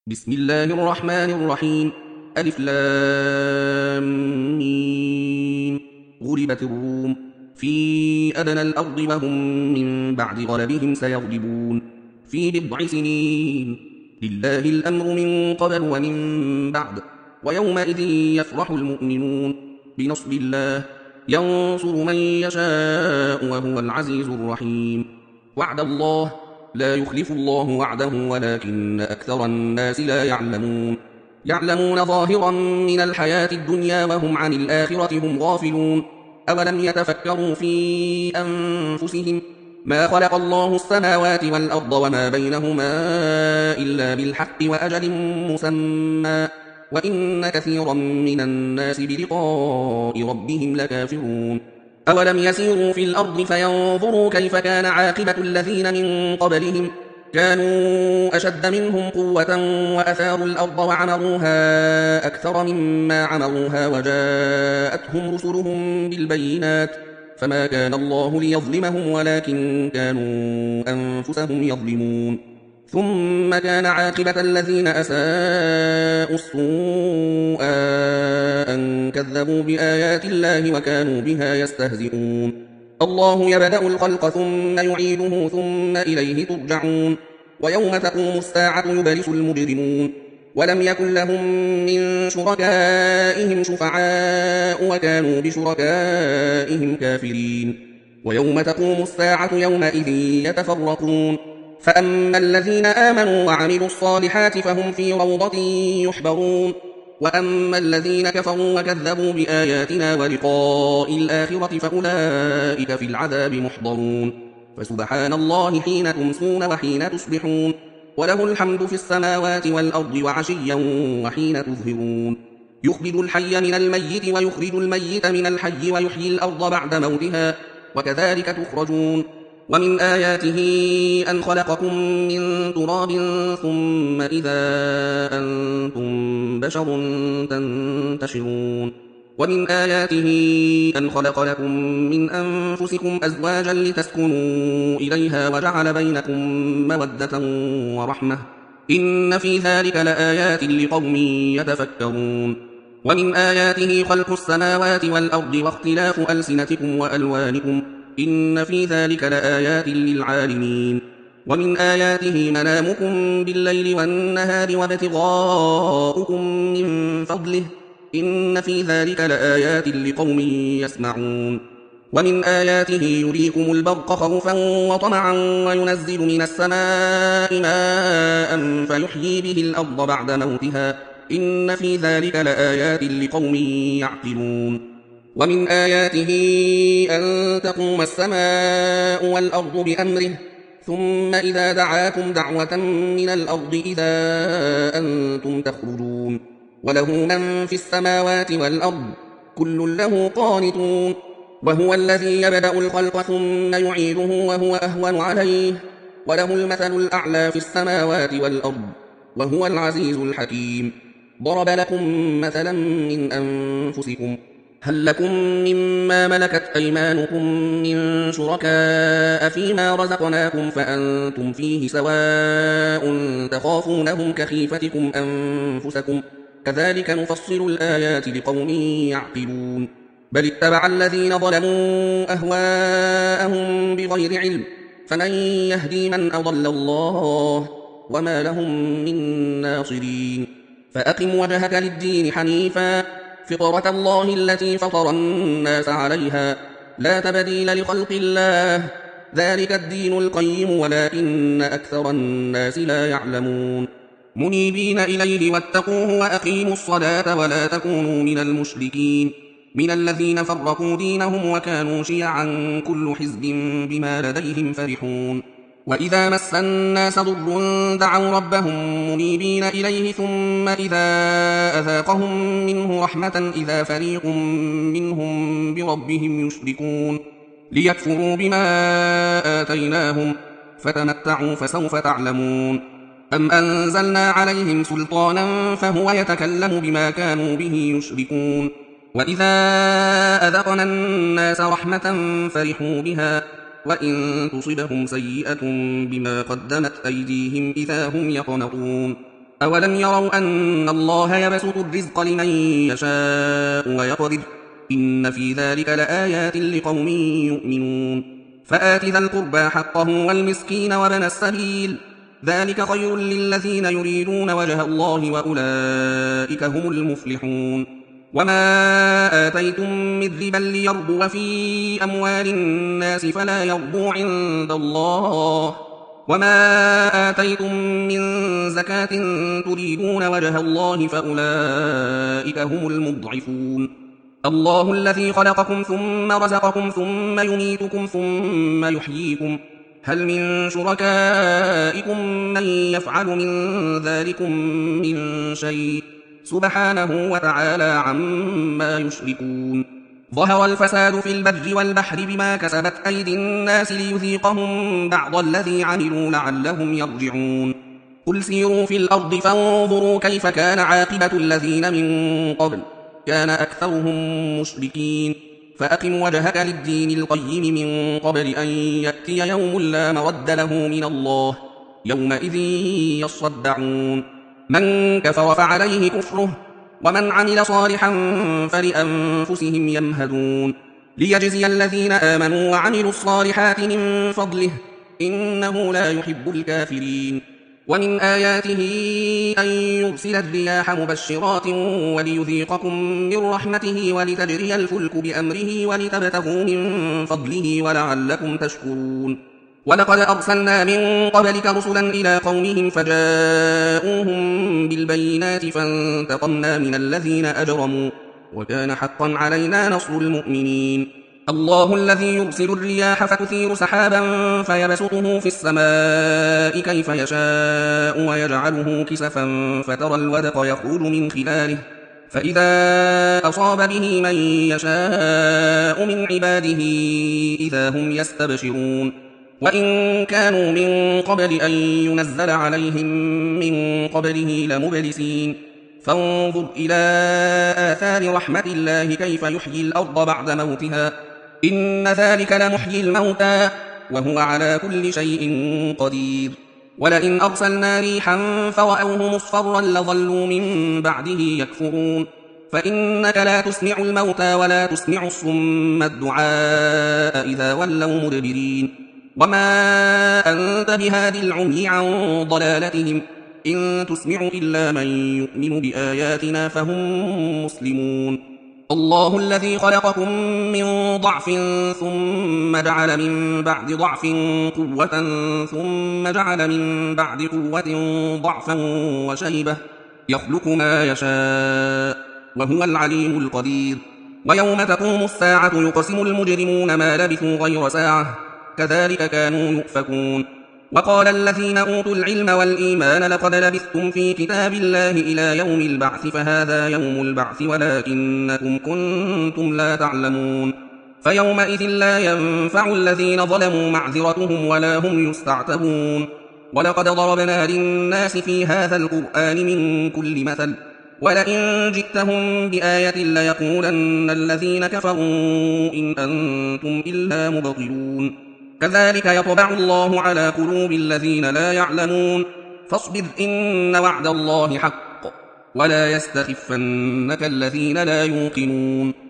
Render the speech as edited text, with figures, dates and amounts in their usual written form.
بسم الله الرحمن الرحيم. ألف لام ميم. غلبت الروم في أدنى الأرض وهم من بعد غلبهم سيغلبون في بضع سنين. لله الأمر من قبل ومن بعد، ويومئذ يفرح المؤمنون بنصر الله ينصر من يشاء وهو العزيز الرحيم. وعد الله لا يخلف الله وعده ولكن أكثر الناس لا يعلمون. يعلمون ظاهرا من الحياة الدنيا وهم عن الآخرة هم غافلون. أولم يتفكروا في أنفسهم ما خلق الله السماوات والأرض وما بينهما إلا بالحق وأجل مسمى وإن كثيرا من الناس بلقاء ربهم لكافرون. أولم يسيروا في الأرض فينظروا كيف كان عاقبة الذين من قبلهم كانوا أشد منهم قوة وأثاروا الأرض وعمروها أكثر مما عمروها وجاءتهم رسلهم بالبينات فما كان الله ليظلمهم ولكن كانوا أنفسهم يظلمون. ثم كان عاقبة الذين أساءوا السوء أن كذبوا بآيات الله وكانوا بها يستهزئون. الله يبدأ الخلق ثم يعيده ثم إليه ترجعون. ويوم تقوم الساعة يبلس المجرمون ولم يكن لهم من شركائهم شفعاء وكانوا بشركائهم كافرين. ويوم تقوم الساعة يومئذ يتفرقون فأما الذين آمنوا وعملوا الصالحات فهم في روضة يحبرون وأما الذين كفروا وكذبوا بآياتنا ولقاء الآخرة فأولئك في العذاب محضرون. فسبحان الله حين تمسون وحين تصبحون وله الحمد في السماوات والأرض وعشيا وحين تظهرون. يخرج الحي من الميت ويخرج الميت من الحي ويحيي الأرض بعد موتها وكذلك تخرجون. ومن آياته أن خلقكم من تراب ثم إذا أنتم بشر تنتشرون. ومن آياته أن خلق لكم من أنفسكم أزواجا لتسكنوا إليها وجعل بينكم مودة ورحمة إن في ذلك لآيات لقوم يتفكرون. ومن آياته خلق السماوات والأرض واختلاف ألسنتكم وألوانكم إن في ذلك لآيات للعالمين. ومن آياته منامكم بالليل والنهار وابتغاؤكم من فضله إن في ذلك لآيات لقوم يسمعون. ومن آياته يريكم البرق خوفا وطمعا وينزل من السماء ماء فيحيي به الأرض بعد موتها إن في ذلك لآيات لقوم يعقلون. ومن آياته أن تقوم السماء والأرض بأمره ثم إذا دعاكم دعوة من الأرض إذا أنتم تخرجون. وله من في السماوات والأرض كل له قانتون. وهو الذي يبدأ الخلق ثم يعيده وهو أهون عليه وله المثل الأعلى في السماوات والأرض وهو العزيز الحكيم. ضرب لكم مثلا من أنفسكم هل لكم مما ملكت أيمانكم من شركاء فيما رزقناكم فأنتم فيه سواء تخافونهم كخيفتكم أنفسكم كذلك نفصل الآيات لقوم يعقلون. بل اتبع الذين ظلموا أهواءهم بغير علم فمن يهدي من أضل الله وما لهم من ناصرين. فأقم وجهك للدين حنيفا فطرة الله التي فطر الناس عليها لا تبديل لخلق الله ذلك الدين القيم ولكن أكثر الناس لا يعلمون. منيبين إليه واتقوه وأقيموا الصلاة ولا تكونوا من المشركين من الذين فرقوا دينهم وكانوا شيعا كل حزب بما لديهم فرحون. وإذا مس الناس ضر دعوا ربهم منيبين إليه ثم إذا أذاقهم منه رحمة إذا فريق منهم بربهم يشركون ليكفروا بما آتيناهم فتمتعوا فسوف تعلمون. أم أنزلنا عليهم سلطانا فهو يتكلم بما كانوا به يشركون. وإذا أذقنا الناس رحمة فرحوا بها وإن تصبهم سيئة بما قدمت أيديهم إذا هم يقنطون. أولم يروا أن الله يبسط الرزق لمن يشاء ويقدر إن في ذلك لآيات لقوم يؤمنون فآت ذا القربى حقه والمسكين وابن السبيل ذلك خير للذين يريدون وجه الله وأولئك هم المفلحون وما آتيتم من ربا ليربو في أموال الناس فلا يربو عند الله وما آتيتم من زكاة تريدون وجه الله فأولئك هم المضعفون الله الذي خلقكم ثم رزقكم ثم يميتكم ثم يحييكم هل من شركائكم من يفعل من ذلكم من شيء سبحانه وتعالى عما يشركون ظهر الفساد في البر والبحر بما كسبت أيدي الناس ليذيقهم بعض الذي عملوا لعلهم يرجعون قل سيروا في الأرض فانظروا كيف كان عاقبة الذين من قبل كان أكثرهم مشركين فأقم وجهك للدين القيم من قبل أن يأتي يوم لا مرد له من الله يومئذ يصدعون من كفر فعليه كفره ومن عمل صالحا فلأنفسهم يمهدون ليجزي الذين آمنوا وعملوا الصالحات من فضله إنه لا يحب الكافرين ومن آياته أن يرسل الرياح مبشرات وليذيقكم من رحمته ولتجري الفلك بأمره ولتبتغوا من فضله ولعلكم تشكرون ولقد أرسلنا من قبلك رسلا إلى قومهم فجاءوهم بالبينات فانتقمنا من الذين أجرموا وكان حقا علينا نصر المؤمنين الله الذي يرسل الرياح فتثير سحابا فيبسطه في السماء كيف يشاء ويجعله كسفا فترى الودق يخرج من خلاله فإذا أصاب به من يشاء من عباده إذا هم يستبشرون وإن كانوا من قبل أن ينزل عليهم من قبله لمبلسين فانظر إلى آثار رحمة الله كيف يحيي الأرض بعد موتها إن ذلك لمحيي الموتى وهو على كل شيء قدير ولئن أرسلنا ريحا فرأوه مصفرا لظلوا من بعده يكفرون فإنك لا تسمع الموتى ولا تسمع الصم الدعاء إذا ولوا مدبرين وما أنت بهادي العمي عن ضلالتهم إن تسمع إلا من يؤمن بآياتنا فهم مسلمون الله الذي خلقكم من ضعف ثم جعل من بعد ضعف قوة ثم جعل من بعد قوة ضعفا وشيبة يخلق ما يشاء وهو العليم القدير ويوم تقوم الساعة يقسم المجرمون ما لبثوا غير ساعة كذلك كانوا يؤفكون وقال الذين أوتوا العلم والإيمان لقد لبثتم في كتاب الله إلى يوم البعث فهذا يوم البعث ولكنكم كنتم لا تعلمون فيومئذ لا ينفع الذين ظلموا معذرتهم ولا هم يستعتبون ولقد ضربنا للناس في هذا القرآن من كل مثل ولئن جئتهم بآية ليقولن الذين كفروا إن أنتم إلا مبطلون كذلك يطبع الله على قلوب الذين لا يعلمون فاصبر إن وعد الله حق ولا يستخفنك الذين لا يوقنون